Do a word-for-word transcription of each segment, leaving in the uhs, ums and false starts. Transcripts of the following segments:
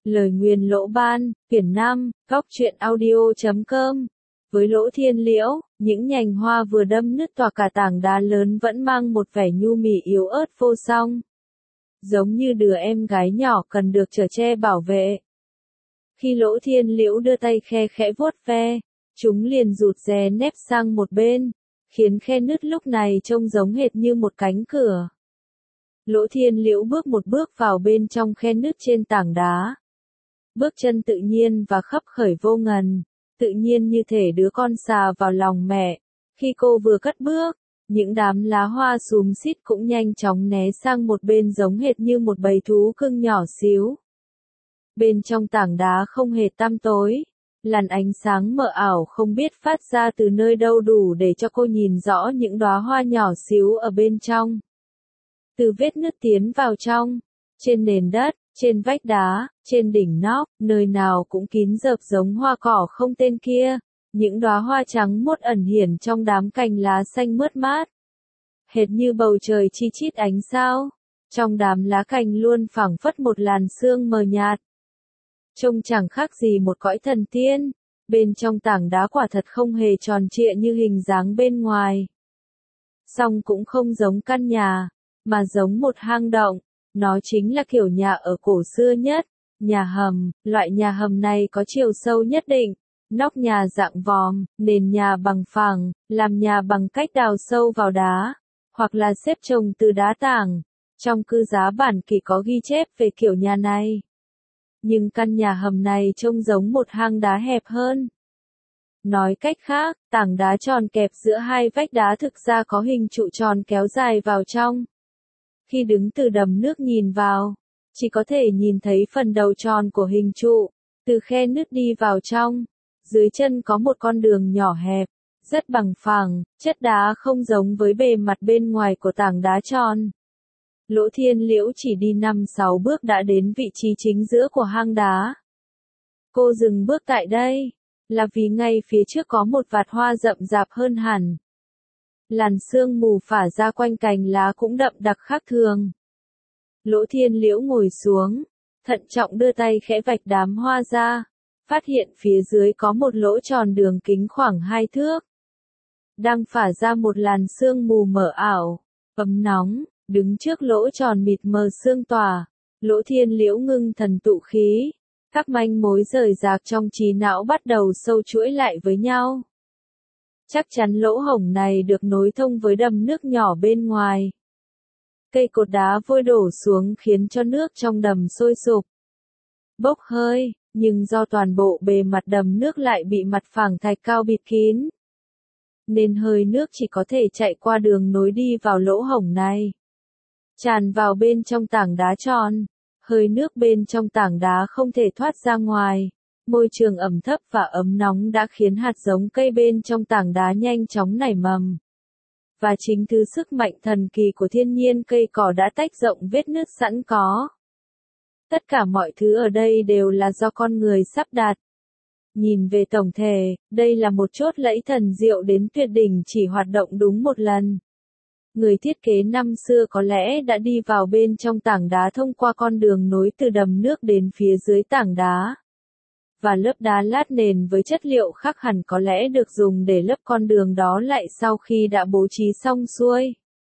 Lời nguyền lỗ ban, quyển năm, góc truyện audio chấm com. Với lỗ thiên liễu, những nhành hoa vừa đâm nứt tỏa cả tảng đá lớn vẫn mang một vẻ nhu mì yếu ớt vô song. Giống như đứa em gái nhỏ cần được chở che bảo vệ. Khi lỗ thiên liễu đưa tay khe khẽ vuốt ve, chúng liền rụt rè nép sang một bên, khiến khe nứt lúc này trông giống hệt như một cánh cửa. Lỗ thiên liễu bước một bước vào bên trong khe nứt trên tảng đá. Bước chân tự nhiên và khấp khởi vô ngần, tự nhiên như thể đứa con sà vào lòng mẹ. Khi cô vừa cất bước, những đám lá hoa xúm xít cũng nhanh chóng né sang một bên giống hệt như một bầy thú cưng nhỏ xíu. Bên trong tảng đá không hề tăm tối, làn ánh sáng mờ ảo không biết phát ra từ nơi đâu đủ để cho cô nhìn rõ những đóa hoa nhỏ xíu ở bên trong. Từ vết nứt tiến vào trong, trên nền đất, trên vách đá, trên đỉnh nóc, nơi nào cũng kín rợp giống hoa cỏ không tên kia, những đóa hoa trắng muốt ẩn hiển trong đám cành lá xanh mướt mát. Hệt như bầu trời chi chít ánh sao, trong đám lá cành luôn phảng phất một làn sương mờ nhạt. Trông chẳng khác gì một cõi thần tiên, bên trong tảng đá quả thật không hề tròn trịa như hình dáng bên ngoài. Song cũng không giống căn nhà, mà giống một hang động. Nó chính là kiểu nhà ở cổ xưa nhất, nhà hầm. Loại nhà hầm này có chiều sâu nhất định, nóc nhà dạng vòm, nền nhà bằng phẳng, làm nhà bằng cách đào sâu vào đá, hoặc là xếp chồng từ đá tảng. Trong cư giá bản kỷ có ghi chép về kiểu nhà này. Nhưng căn nhà hầm này trông giống một hang đá hẹp hơn. Nói cách khác, tảng đá tròn kẹp giữa hai vách đá thực ra có hình trụ tròn kéo dài vào trong. Khi đứng từ đầm nước nhìn vào, chỉ có thể nhìn thấy phần đầu tròn của hình trụ, từ khe nứt đi vào trong. Dưới chân có một con đường nhỏ hẹp, rất bằng phẳng, chất đá không giống với bề mặt bên ngoài của tảng đá tròn. Lỗ thiên liễu chỉ đi năm sáu bước đã đến vị trí chính giữa của hang đá. Cô dừng bước tại đây, là vì ngay phía trước có một vạt hoa rậm rạp hơn hẳn. Làn sương mù phả ra quanh cành lá cũng đậm đặc khác thường. Lỗ thiên liễu ngồi xuống, thận trọng đưa tay khẽ vạch đám hoa ra, phát hiện phía dưới có một lỗ tròn đường kính khoảng hai thước. Đang phả ra một làn sương mù mờ ảo, ấm nóng, đứng trước lỗ tròn mịt mờ sương tỏa. Lỗ thiên liễu ngưng thần tụ khí, các manh mối rời rạc trong trí não bắt đầu sâu chuỗi lại với nhau. Chắc chắn lỗ hổng này được nối thông với đầm nước nhỏ bên ngoài. Cây cột đá vôi đổ xuống khiến cho nước trong đầm sôi sục, bốc hơi, nhưng do toàn bộ bề mặt đầm nước lại bị mặt phẳng thạch cao bịt kín, nên hơi nước chỉ có thể chạy qua đường nối đi vào lỗ hổng này, tràn vào bên trong tảng đá tròn. Hơi nước bên trong tảng đá không thể thoát ra ngoài. Môi trường ẩm thấp và ấm nóng đã khiến hạt giống cây bên trong tảng đá nhanh chóng nảy mầm. Và chính thứ sức mạnh thần kỳ của thiên nhiên cây cỏ đã tách rộng vết nứt sẵn có. Tất cả mọi thứ ở đây đều là do con người sắp đặt. Nhìn về tổng thể, đây là một chốt lẫy thần diệu đến tuyệt đỉnh chỉ hoạt động đúng một lần. Người thiết kế năm xưa có lẽ đã đi vào bên trong tảng đá thông qua con đường nối từ đầm nước đến phía dưới tảng đá. Và lớp đá lát nền với chất liệu khác hẳn có lẽ được dùng để lấp con đường đó lại sau khi đã bố trí xong xuôi.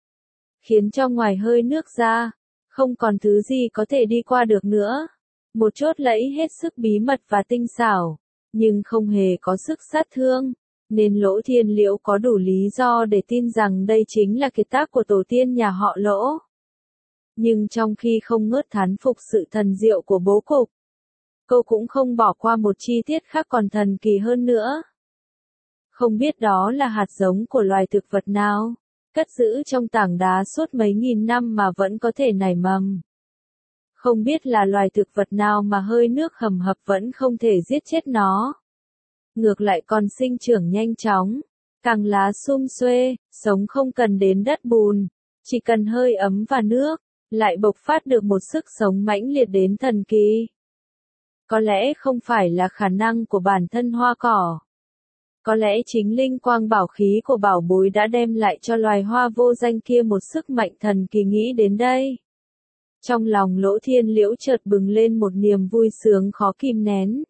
Khiến cho ngoài hơi nước ra, không còn thứ gì có thể đi qua được nữa. Một chốt lẫy hết sức bí mật và tinh xảo, nhưng không hề có sức sát thương. Nên lỗ thiên liễu có đủ lý do để tin rằng đây chính là kiệt tác của tổ tiên nhà họ lỗ. Nhưng trong khi không ngớt thán phục sự thần diệu của bố cục, cô cũng không bỏ qua một chi tiết khác còn thần kỳ hơn nữa. Không biết đó là hạt giống của loài thực vật nào, cất giữ trong tảng đá suốt mấy nghìn năm mà vẫn có thể nảy mầm. Không biết là loài thực vật nào mà hơi nước hầm hập vẫn không thể giết chết nó. Ngược lại còn sinh trưởng nhanh chóng, càng lá sum xuê, sống không cần đến đất bùn, chỉ cần hơi ấm và nước, lại bộc phát được một sức sống mãnh liệt đến thần kỳ. Có lẽ không phải là khả năng của bản thân hoa cỏ. Có lẽ chính linh quang bảo khí của bảo bối đã đem lại cho loài hoa vô danh kia một sức mạnh thần kỳ nghĩ đến đây. Trong lòng Lỗ Thiên Liễu chợt bừng lên một niềm vui sướng khó kìm nén.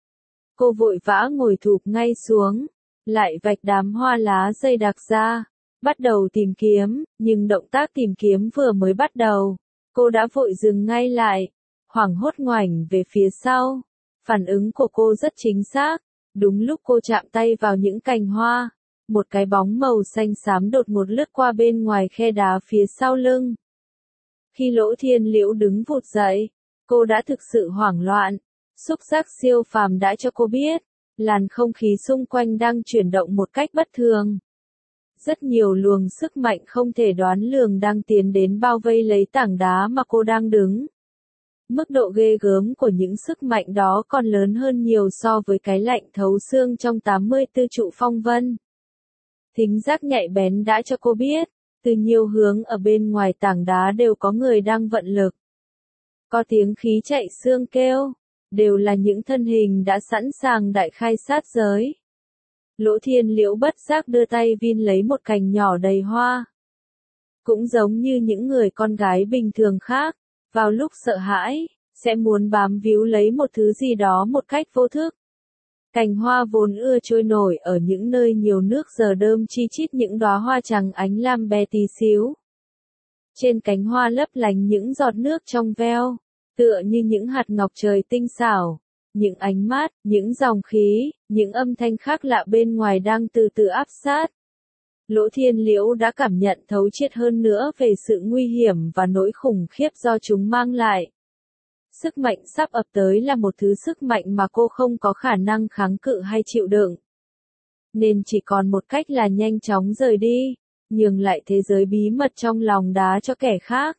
Cô vội vã ngồi thụp ngay xuống, lại vạch đám hoa lá dây đặc ra, bắt đầu tìm kiếm, nhưng động tác tìm kiếm vừa mới bắt đầu, cô đã vội dừng ngay lại, hoảng hốt ngoảnh về phía sau. Phản ứng của cô rất chính xác, đúng lúc cô chạm tay vào những cành hoa, một cái bóng màu xanh xám đột ngột lướt qua bên ngoài khe đá phía sau lưng. Khi Lỗ Thiên Liễu đứng vụt dậy, cô đã thực sự hoảng loạn, xúc giác siêu phàm đã cho cô biết, làn không khí xung quanh đang chuyển động một cách bất thường. Rất nhiều luồng sức mạnh không thể đoán lường đang tiến đến bao vây lấy tảng đá mà cô đang đứng. Mức độ ghê gớm của những sức mạnh đó còn lớn hơn nhiều so với cái lạnh thấu xương trong tám mươi tư trụ phong vân. Thính giác nhạy bén đã cho cô biết, từ nhiều hướng ở bên ngoài tảng đá đều có người đang vận lực. Có tiếng khí chạy xương kêu, đều là những thân hình đã sẵn sàng đại khai sát giới. Lỗ Thiên Liễu bất giác đưa tay vin lấy một cành nhỏ đầy hoa. Cũng giống như những người con gái bình thường khác, vào lúc sợ hãi, sẽ muốn bám víu lấy một thứ gì đó một cách vô thức. Cành hoa vốn ưa trôi nổi ở những nơi nhiều nước giờ đơm chi chít những đóa hoa trắng ánh lam bé tí xíu. Trên cánh hoa lấp lánh những giọt nước trong veo, tựa như những hạt ngọc trời tinh xảo, những ánh mắt, những dòng khí, những âm thanh khác lạ bên ngoài đang từ từ áp sát. Lỗ Thiên Liễu đã cảm nhận thấu triệt hơn nữa về sự nguy hiểm và nỗi khủng khiếp do chúng mang lại. Sức mạnh sắp ập tới là một thứ sức mạnh mà cô không có khả năng kháng cự hay chịu đựng. Nên chỉ còn một cách là nhanh chóng rời đi, nhường lại thế giới bí mật trong lòng đá cho kẻ khác.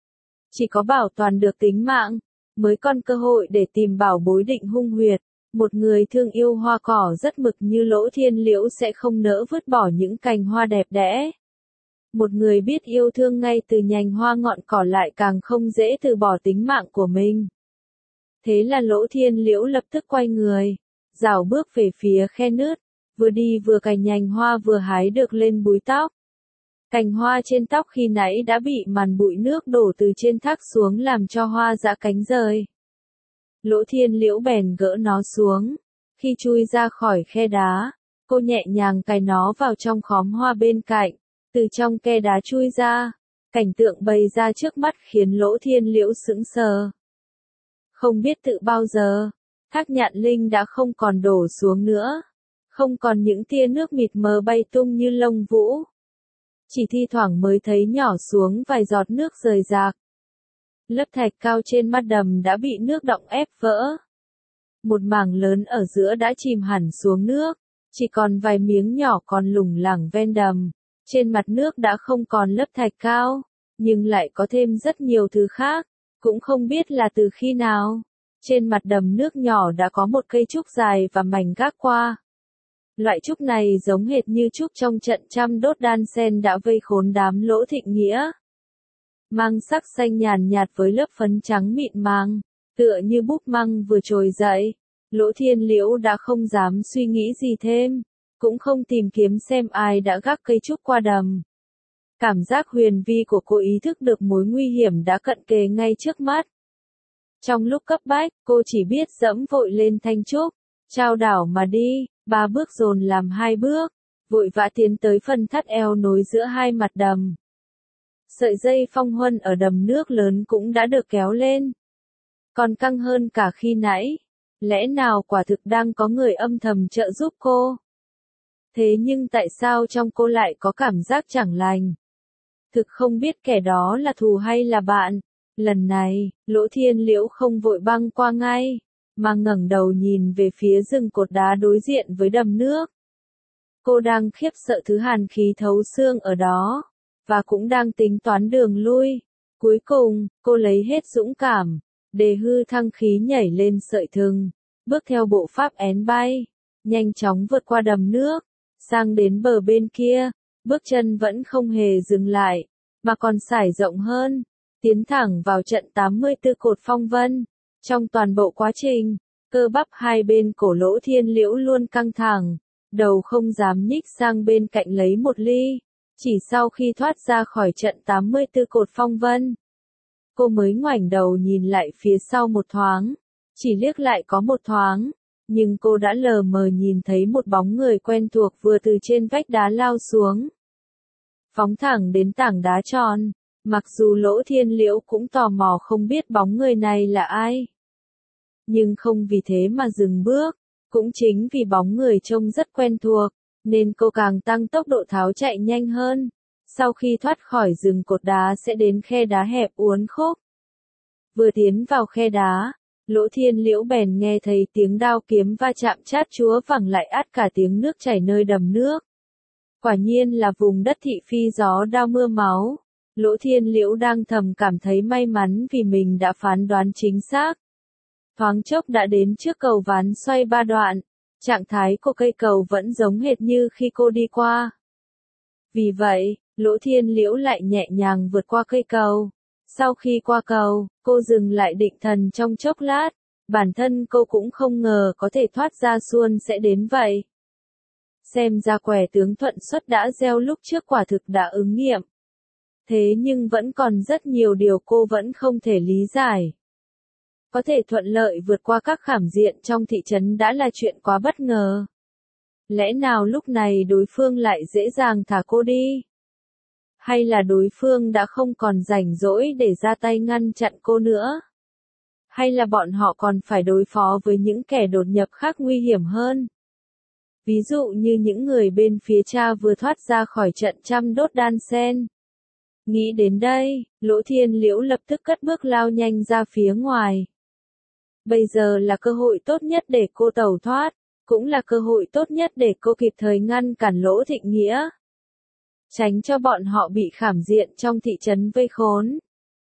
Chỉ có bảo toàn được tính mạng, mới còn cơ hội để tìm bảo bối Định Hung Huyệt. Một người thương yêu hoa cỏ rất mực như Lỗ Thiên Liễu sẽ không nỡ vứt bỏ những cành hoa đẹp đẽ. Một người biết yêu thương ngay từ nhành hoa ngọn cỏ lại càng không dễ từ bỏ tính mạng của mình. Thế là Lỗ Thiên Liễu lập tức quay người, rảo bước về phía khe nứt, vừa đi vừa cành nhành hoa vừa hái được lên búi tóc. Cành hoa trên tóc khi nãy đã bị màn bụi nước đổ từ trên thác xuống làm cho hoa giã cánh rời. Lỗ Thiên Liễu bèn gỡ nó xuống. Khi chui ra khỏi khe đá, cô nhẹ nhàng cài nó vào trong khóm hoa bên cạnh, từ trong khe đá chui ra. Cảnh tượng bày ra trước mắt khiến Lỗ Thiên Liễu sững sờ. Không biết tự bao giờ, thác Nhạn Linh đã không còn đổ xuống nữa. Không còn những tia nước mịt mờ bay tung như lông vũ. Chỉ thi thoảng mới thấy nhỏ xuống vài giọt nước rời rạc. Lớp thạch cao trên mặt đầm đã bị nước đọng ép vỡ. Một mảng lớn ở giữa đã chìm hẳn xuống nước, chỉ còn vài miếng nhỏ còn lủng lẳng ven đầm. Trên mặt nước đã không còn lớp thạch cao, nhưng lại có thêm rất nhiều thứ khác, cũng không biết là từ khi nào. Trên mặt đầm nước nhỏ đã có một cây trúc dài và mảnh gác qua. Loại trúc này giống hệt như trúc trong trận trăm đốt đan sen đã vây khốn đám Lỗ Thịnh Nghĩa. Mang sắc xanh nhàn nhạt với lớp phấn trắng mịn màng, tựa như búp măng vừa trồi dậy. Lỗ Thiên Liễu đã không dám suy nghĩ gì thêm, cũng không tìm kiếm xem ai đã gác cây trúc qua đầm. Cảm giác huyền vi của cô ý thức được mối nguy hiểm đã cận kề ngay trước mắt. Trong lúc cấp bách, cô chỉ biết dẫm vội lên thanh trúc, chao đảo mà đi, ba bước dồn làm hai bước, vội vã tiến tới phần thắt eo nối giữa hai mặt đầm. Sợi dây phong huân ở đầm nước lớn cũng đã được kéo lên. Còn căng hơn cả khi nãy. Lẽ nào quả thực đang có người âm thầm trợ giúp cô? Thế nhưng tại sao trong cô lại có cảm giác chẳng lành? Thực không biết kẻ đó là thù hay là bạn. Lần này, Lỗ Thiên Liễu không vội băng qua ngay, mà ngẩng đầu nhìn về phía rừng cột đá đối diện với đầm nước. Cô đang khiếp sợ thứ hàn khí thấu xương ở đó, và cũng đang tính toán đường lui. Cuối cùng, cô lấy hết dũng cảm, đề hư thăng khí nhảy lên sợi thừng, bước theo bộ pháp én bay, nhanh chóng vượt qua đầm nước, sang đến bờ bên kia, bước chân vẫn không hề dừng lại, mà còn sải rộng hơn, tiến thẳng vào trận tám mươi tư cột phong vân. Trong toàn bộ quá trình, cơ bắp hai bên cổ Lỗ Thiên Liễu luôn căng thẳng, đầu không dám nhích sang bên cạnh lấy một ly. Chỉ sau khi thoát ra khỏi trận tám mươi tư cột phong vân, cô mới ngoảnh đầu nhìn lại phía sau một thoáng. Chỉ liếc lại có một thoáng, nhưng cô đã lờ mờ nhìn thấy một bóng người quen thuộc vừa từ trên vách đá lao xuống. Phóng thẳng đến tảng đá tròn, mặc dù Lỗ Thiên Liễu cũng tò mò không biết bóng người này là ai. Nhưng không vì thế mà dừng bước, cũng chính vì bóng người trông rất quen thuộc, nên cô càng tăng tốc độ tháo chạy nhanh hơn. Sau khi thoát khỏi rừng cột đá sẽ đến khe đá hẹp uốn khúc. Vừa tiến vào khe đá, Lỗ Thiên Liễu bèn nghe thấy tiếng đao kiếm va chạm chát chúa vẳng lại át cả tiếng nước chảy nơi đầm nước. Quả nhiên là vùng đất thị phi gió đao mưa máu. Lỗ Thiên Liễu đang thầm cảm thấy may mắn vì mình đã phán đoán chính xác. Thoáng chốc đã đến trước cầu ván xoay ba đoạn, trạng thái của cây cầu vẫn giống hệt như khi cô đi qua. Vì vậy, Lỗ Thiên Liễu lại nhẹ nhàng vượt qua cây cầu. Sau khi qua cầu, cô dừng lại định thần trong chốc lát, bản thân cô cũng không ngờ có thể thoát ra suôn sẽ đến vậy. Xem ra quẻ tướng thuận xuất đã gieo lúc trước quả thực đã ứng nghiệm. Thế nhưng vẫn còn rất nhiều điều cô vẫn không thể lý giải. Có thể thuận lợi vượt qua các khảm diện trong thị trấn đã là chuyện quá bất ngờ. Lẽ nào lúc này đối phương lại dễ dàng thả cô đi? Hay là đối phương đã không còn rảnh rỗi để ra tay ngăn chặn cô nữa? Hay là bọn họ còn phải đối phó với những kẻ đột nhập khác nguy hiểm hơn? Ví dụ như những người bên phía cha vừa thoát ra khỏi trận trăm đốt đan sen. Nghĩ đến đây, Lỗ Thiên Liễu lập tức cất bước lao nhanh ra phía ngoài. Bây giờ là cơ hội tốt nhất để cô tẩu thoát, cũng là cơ hội tốt nhất để cô kịp thời ngăn cản Lỗ Thịnh Nghĩa. Tránh cho bọn họ bị khảm diện trong thị trấn vây khốn.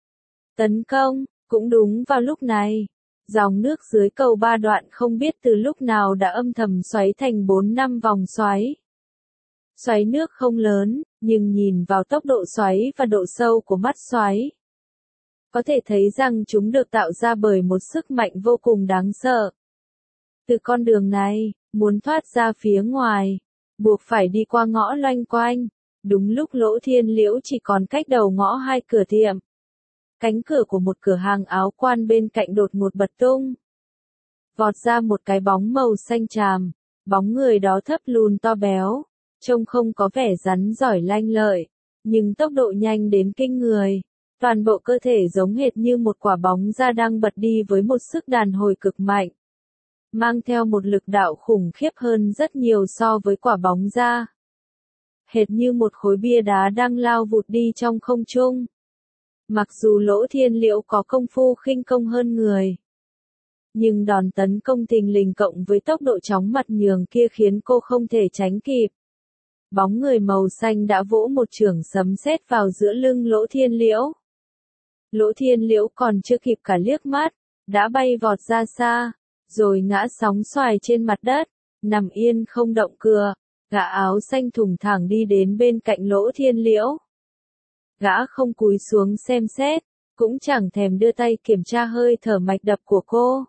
Tấn công, cũng đúng vào lúc này. Dòng nước dưới cầu ba đoạn không biết từ lúc nào đã âm thầm xoáy thành bốn năm vòng xoáy. Xoáy nước không lớn, nhưng nhìn vào tốc độ xoáy và độ sâu của mắt xoáy, có thể thấy rằng chúng được tạo ra bởi một sức mạnh vô cùng đáng sợ. Từ con đường này, muốn thoát ra phía ngoài, buộc phải đi qua ngõ loanh quanh. Đúng lúc Lỗ Thiên Liễu chỉ còn cách đầu ngõ hai cửa tiệm. Cánh cửa của một cửa hàng áo quan bên cạnh đột ngột bật tung. Vọt ra một cái bóng màu xanh tràm, bóng người đó thấp lùn to béo, trông không có vẻ rắn giỏi lanh lợi, nhưng tốc độ nhanh đến kinh người. Toàn bộ cơ thể giống hệt như một quả bóng da đang bật đi với một sức đàn hồi cực mạnh. Mang theo một lực đạo khủng khiếp hơn rất nhiều so với quả bóng da. Hệt như một khối bia đá đang lao vụt đi trong không trung. Mặc dù Lỗ Thiên Liễu có công phu khinh công hơn người, nhưng đòn tấn công thình lình cộng với tốc độ chóng mặt nhường kia khiến cô không thể tránh kịp. Bóng người màu xanh đã vỗ một chưởng sấm sét vào giữa lưng Lỗ Thiên Liễu. Lỗ Thiên Liễu còn chưa kịp cả liếc mắt, đã bay vọt ra xa, rồi ngã sóng xoài trên mặt đất, nằm yên không động cựa. Gã áo xanh thùng thẳng đi đến bên cạnh Lỗ Thiên Liễu. Gã không cúi xuống xem xét, cũng chẳng thèm đưa tay kiểm tra hơi thở mạch đập của cô.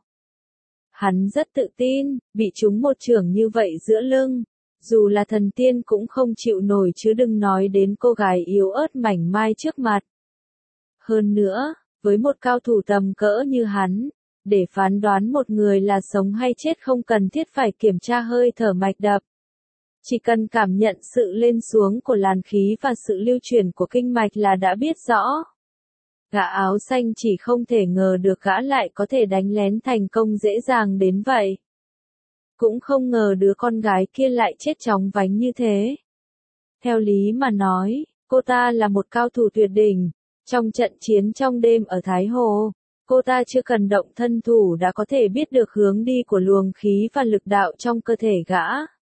Hắn rất tự tin, bị trúng một chưởng như vậy giữa lưng, dù là thần tiên cũng không chịu nổi chứ đừng nói đến cô gái yếu ớt mảnh mai trước mặt. Hơn nữa, với một cao thủ tầm cỡ như hắn, để phán đoán một người là sống hay chết không cần thiết phải kiểm tra hơi thở mạch đập. Chỉ cần cảm nhận sự lên xuống của làn khí và sự lưu chuyển của kinh mạch là đã biết rõ. Gã áo xanh chỉ không thể ngờ được gã lại có thể đánh lén thành công dễ dàng đến vậy. Cũng không ngờ đứa con gái kia lại chết chóng vánh như thế. Theo lý mà nói, cô ta là một cao thủ tuyệt đỉnh. Trong trận chiến trong đêm ở Thái Hồ, cô ta chưa cần động thân thủ đã có thể biết được hướng đi của luồng khí và lực đạo trong cơ thể gã.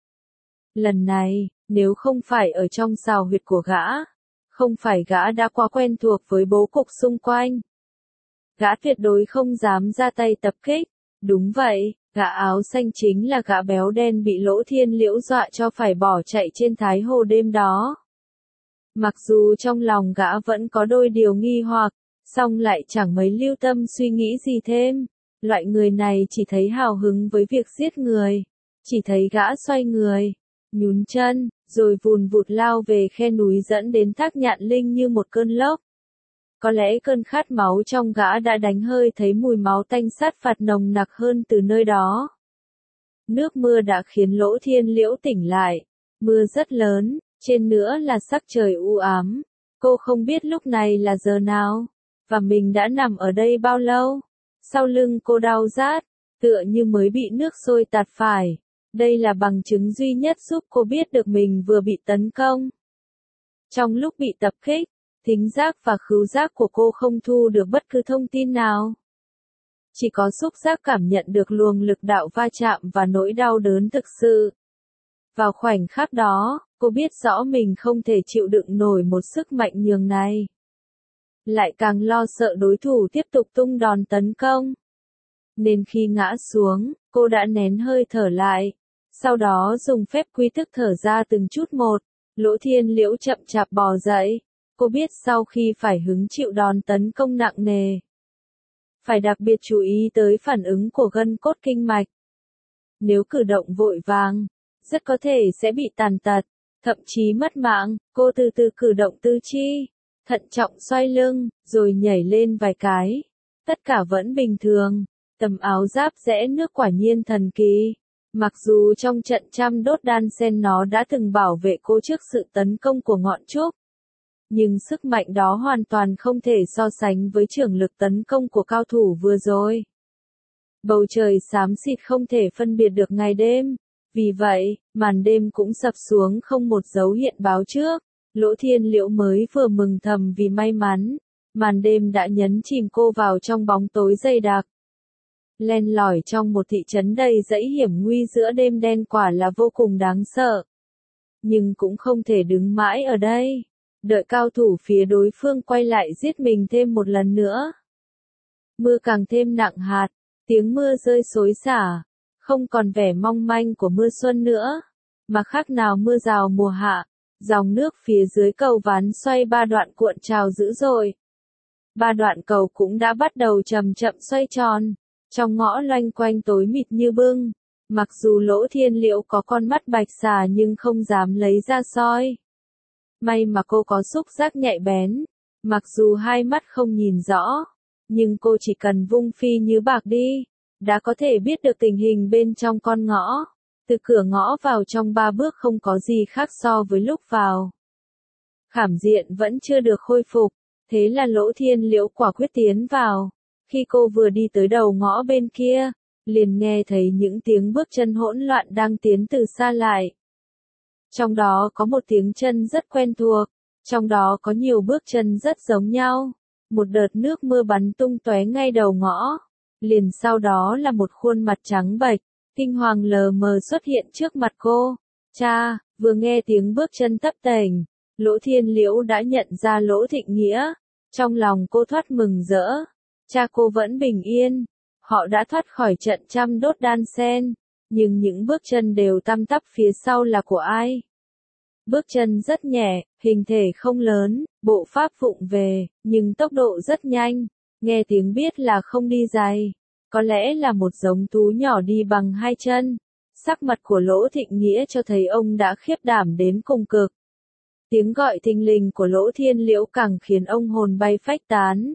Lần này, nếu không phải ở trong sào huyệt của gã, không phải gã đã quá quen thuộc với bố cục xung quanh, gã tuyệt đối không dám ra tay tập kích. Đúng vậy, gã áo xanh chính là gã béo đen bị Lỗ Thiên Liễu dọa cho phải bỏ chạy trên Thái Hồ đêm đó. Mặc dù trong lòng gã vẫn có đôi điều nghi hoặc, song lại chẳng mấy lưu tâm suy nghĩ gì thêm. Loại người này chỉ thấy hào hứng với việc giết người, chỉ thấy gã xoay người, nhún chân, rồi vùn vụt lao về khe núi dẫn đến Thác Nhạn Linh như một cơn lốc. Có lẽ cơn khát máu trong gã đã đánh hơi thấy mùi máu tanh sát phạt nồng nặc hơn từ nơi đó. Nước mưa đã khiến Lỗ Thiên Liễu tỉnh lại. Mưa rất lớn, trên nữa là sắc trời u ám. Cô không biết lúc này là giờ nào, và mình đã nằm ở đây bao lâu. Sau lưng cô đau rát, tựa như mới bị nước sôi tạt phải. Đây là bằng chứng duy nhất giúp cô biết được mình vừa bị tấn công. Trong lúc bị tập kích, thính giác và khứu giác của cô không thu được bất cứ thông tin nào. Chỉ có xúc giác cảm nhận được luồng lực đạo va chạm và nỗi đau đớn thực sự. Vào khoảnh khắc đó, cô biết rõ mình không thể chịu đựng nổi một sức mạnh nhường này. Lại càng lo sợ đối thủ tiếp tục tung đòn tấn công. Nên khi ngã xuống, cô đã nén hơi thở lại. Sau đó dùng phép quy thức thở ra từng chút một. Lỗ Thiên Liễu chậm chạp bò dậy. Cô biết sau khi phải hứng chịu đòn tấn công nặng nề, phải đặc biệt chú ý tới phản ứng của gân cốt kinh mạch. Nếu cử động vội vàng, rất có thể sẽ bị tàn tật, thậm chí mất mạng. Cô từ từ cử động tư chi, thận trọng xoay lưng, rồi nhảy lên vài cái. Tất cả vẫn bình thường. Tấm áo giáp rẽ nước quả nhiên thần kỳ. Mặc dù trong trận trăm đốt đan sen nó đã từng bảo vệ cô trước sự tấn công của ngọn trúc, nhưng sức mạnh đó hoàn toàn không thể so sánh với chưởng lực tấn công của cao thủ vừa rồi. Bầu trời xám xịt không thể phân biệt được ngày đêm. Vì vậy, màn đêm cũng sập xuống không một dấu hiện báo trước. Lỗ Thiên Liễu mới vừa mừng thầm vì may mắn. Màn đêm đã nhấn chìm cô vào trong bóng tối dày đặc. Len lỏi trong một thị trấn đầy dãy hiểm nguy giữa đêm đen quả là vô cùng đáng sợ. Nhưng cũng không thể đứng mãi ở đây. Đợi cao thủ phía đối phương quay lại giết mình thêm một lần nữa. Mưa càng thêm nặng hạt, tiếng mưa rơi xối xả, không còn vẻ mong manh của mưa xuân nữa, mà khác nào mưa rào mùa hạ. Dòng nước phía dưới cầu ván xoay ba đoạn cuộn trào dữ dội. Ba đoạn cầu cũng đã bắt đầu chậm chậm xoay tròn, trong ngõ loanh quanh tối mịt như bưng. Mặc dù Lỗ Thiên Liễu có con mắt bạch xà nhưng không dám lấy ra soi. May mà cô có xúc giác nhạy bén. Mặc dù hai mắt không nhìn rõ, nhưng cô chỉ cần vung phi như bạc đi, đã có thể biết được tình hình bên trong con ngõ. Từ cửa ngõ vào trong ba bước không có gì khác so với lúc vào. Khảm diện vẫn chưa được khôi phục, thế là Lỗ Thiên Liễu quả quyết tiến vào. Khi cô vừa đi tới đầu ngõ bên kia, liền nghe thấy những tiếng bước chân hỗn loạn đang tiến từ xa lại. Trong đó có một tiếng chân rất quen thuộc, trong đó có nhiều bước chân rất giống nhau. Một đợt nước mưa bắn tung tóe ngay đầu ngõ. Liền sau đó là một khuôn mặt trắng bệch, kinh hoàng lờ mờ xuất hiện trước mặt cô. Cha, vừa nghe tiếng bước chân tấp tềnh, Lỗ Thiên Liễu đã nhận ra Lỗ Thịnh Nghĩa. Trong lòng cô thoát mừng rỡ. Cha cô vẫn bình yên. Họ đã thoát khỏi trận trăm đốt đan sen. Nhưng những bước chân đều tăm tắp phía sau là của ai? Bước chân rất nhẹ, hình thể không lớn, bộ pháp vụng về, nhưng tốc độ rất nhanh. Nghe tiếng biết là không đi giày. Có lẽ là một giống thú nhỏ đi bằng hai chân. Sắc mặt của Lỗ Thịnh Nghĩa cho thấy ông đã khiếp đảm đến cùng cực. Tiếng gọi thình lình của Lỗ Thiên Liễu càng khiến ông hồn bay phách tán.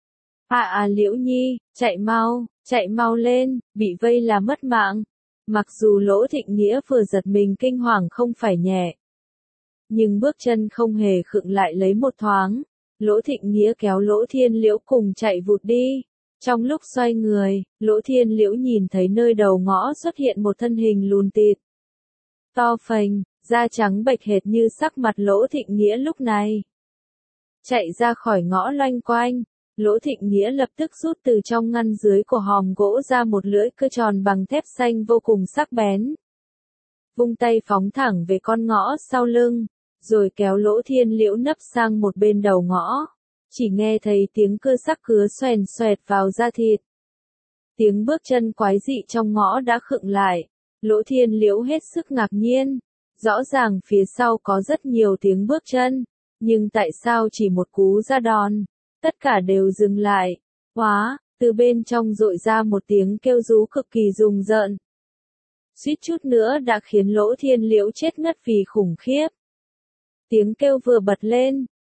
À à Liễu Nhi, chạy mau, chạy mau lên, bị vây là mất mạng. Mặc dù Lỗ Thịnh Nghĩa vừa giật mình kinh hoàng không phải nhẹ, nhưng bước chân không hề khựng lại lấy một thoáng. Lỗ Thịnh Nghĩa kéo Lỗ Thiên Liễu cùng chạy vụt đi. Trong lúc xoay người, Lỗ Thiên Liễu nhìn thấy nơi đầu ngõ xuất hiện một thân hình lùn tịt, to phành, da trắng bệch hệt như sắc mặt Lỗ Thịnh Nghĩa lúc này. Chạy ra khỏi ngõ loanh quanh, Lỗ Thịnh Nghĩa lập tức rút từ trong ngăn dưới của hòm gỗ ra một lưỡi cưa tròn bằng thép xanh vô cùng sắc bén. Vung tay phóng thẳng về con ngõ sau lưng, rồi kéo Lỗ Thiên Liễu nấp sang một bên đầu ngõ. Chỉ nghe thấy tiếng cưa sắc cứa xoèn xoẹt vào da thịt. Tiếng bước chân quái dị trong ngõ đã khựng lại. Lỗ Thiên Liễu hết sức ngạc nhiên. Rõ ràng phía sau có rất nhiều tiếng bước chân, nhưng tại sao chỉ một cú ra đòn, tất cả đều dừng lại. Hóa, từ bên trong dội ra một tiếng kêu rú cực kỳ rùng rợn. Suýt chút nữa đã khiến Lỗ Thiên Liễu chết ngất vì khủng khiếp. Tiếng kêu vừa bật lên,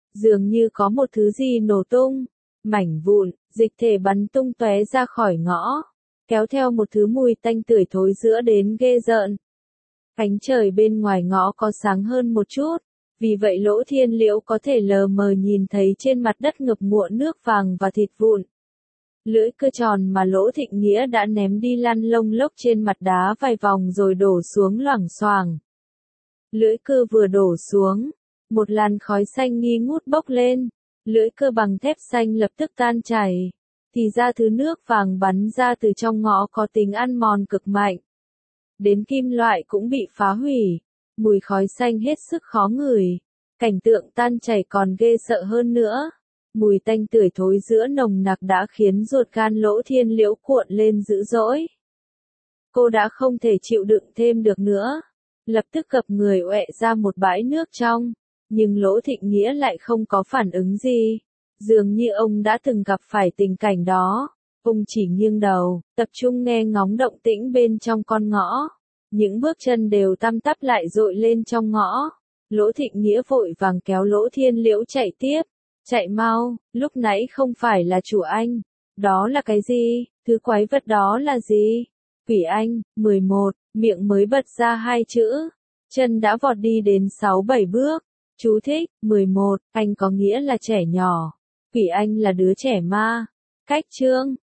Dường như có một thứ gì nổ tung, mảnh vụn, dịch thể bắn tung tóe ra khỏi ngõ, kéo theo một thứ mùi tanh tưởi thối giữa đến ghê rợn. Ánh trời bên ngoài ngõ có sáng hơn một chút, vì vậy Lỗ Thiên Liễu có thể lờ mờ nhìn thấy trên mặt đất ngập ngụa nước vàng và thịt vụn. Lưỡi cưa tròn mà Lỗ Thịnh Nghĩa đã ném đi lăn lông lốc trên mặt đá vài vòng rồi đổ xuống loảng xoảng. Lưỡi cưa vừa đổ xuống, một làn khói xanh nghi ngút bốc lên, lưỡi cưa bằng thép xanh lập tức tan chảy, thì ra thứ nước vàng bắn ra từ trong ngõ có tính ăn mòn cực mạnh. Đến kim loại cũng bị phá hủy, mùi khói xanh hết sức khó ngửi, cảnh tượng tan chảy còn ghê sợ hơn nữa. Mùi tanh tưởi thối giữa nồng nặc đã khiến ruột gan Lỗ Thiên Liễu cuộn lên dữ dỗi. Cô đã không thể chịu đựng thêm được nữa, lập tức gập người uệ ra một bãi nước trong, nhưng Lỗ Thịnh Nghĩa lại không có phản ứng gì, dường như ông đã từng gặp phải tình cảnh đó. Ông chỉ nghiêng đầu, tập trung nghe ngóng động tĩnh bên trong con ngõ. Những bước chân đều tăm tắp lại dội lên trong ngõ. Lỗ Thịnh Nghĩa vội vàng kéo Lỗ Thiên Liễu chạy tiếp. Chạy mau, lúc nãy không phải là chủ anh. Đó là cái gì? Thứ quái vật đó là gì? Quỷ anh, mười một, miệng mới bật ra hai chữ. Chân đã vọt đi đến sáu bảy bước. Chú thích, mười một, anh có nghĩa là trẻ nhỏ. Quỷ anh là đứa trẻ ma. Cách chương.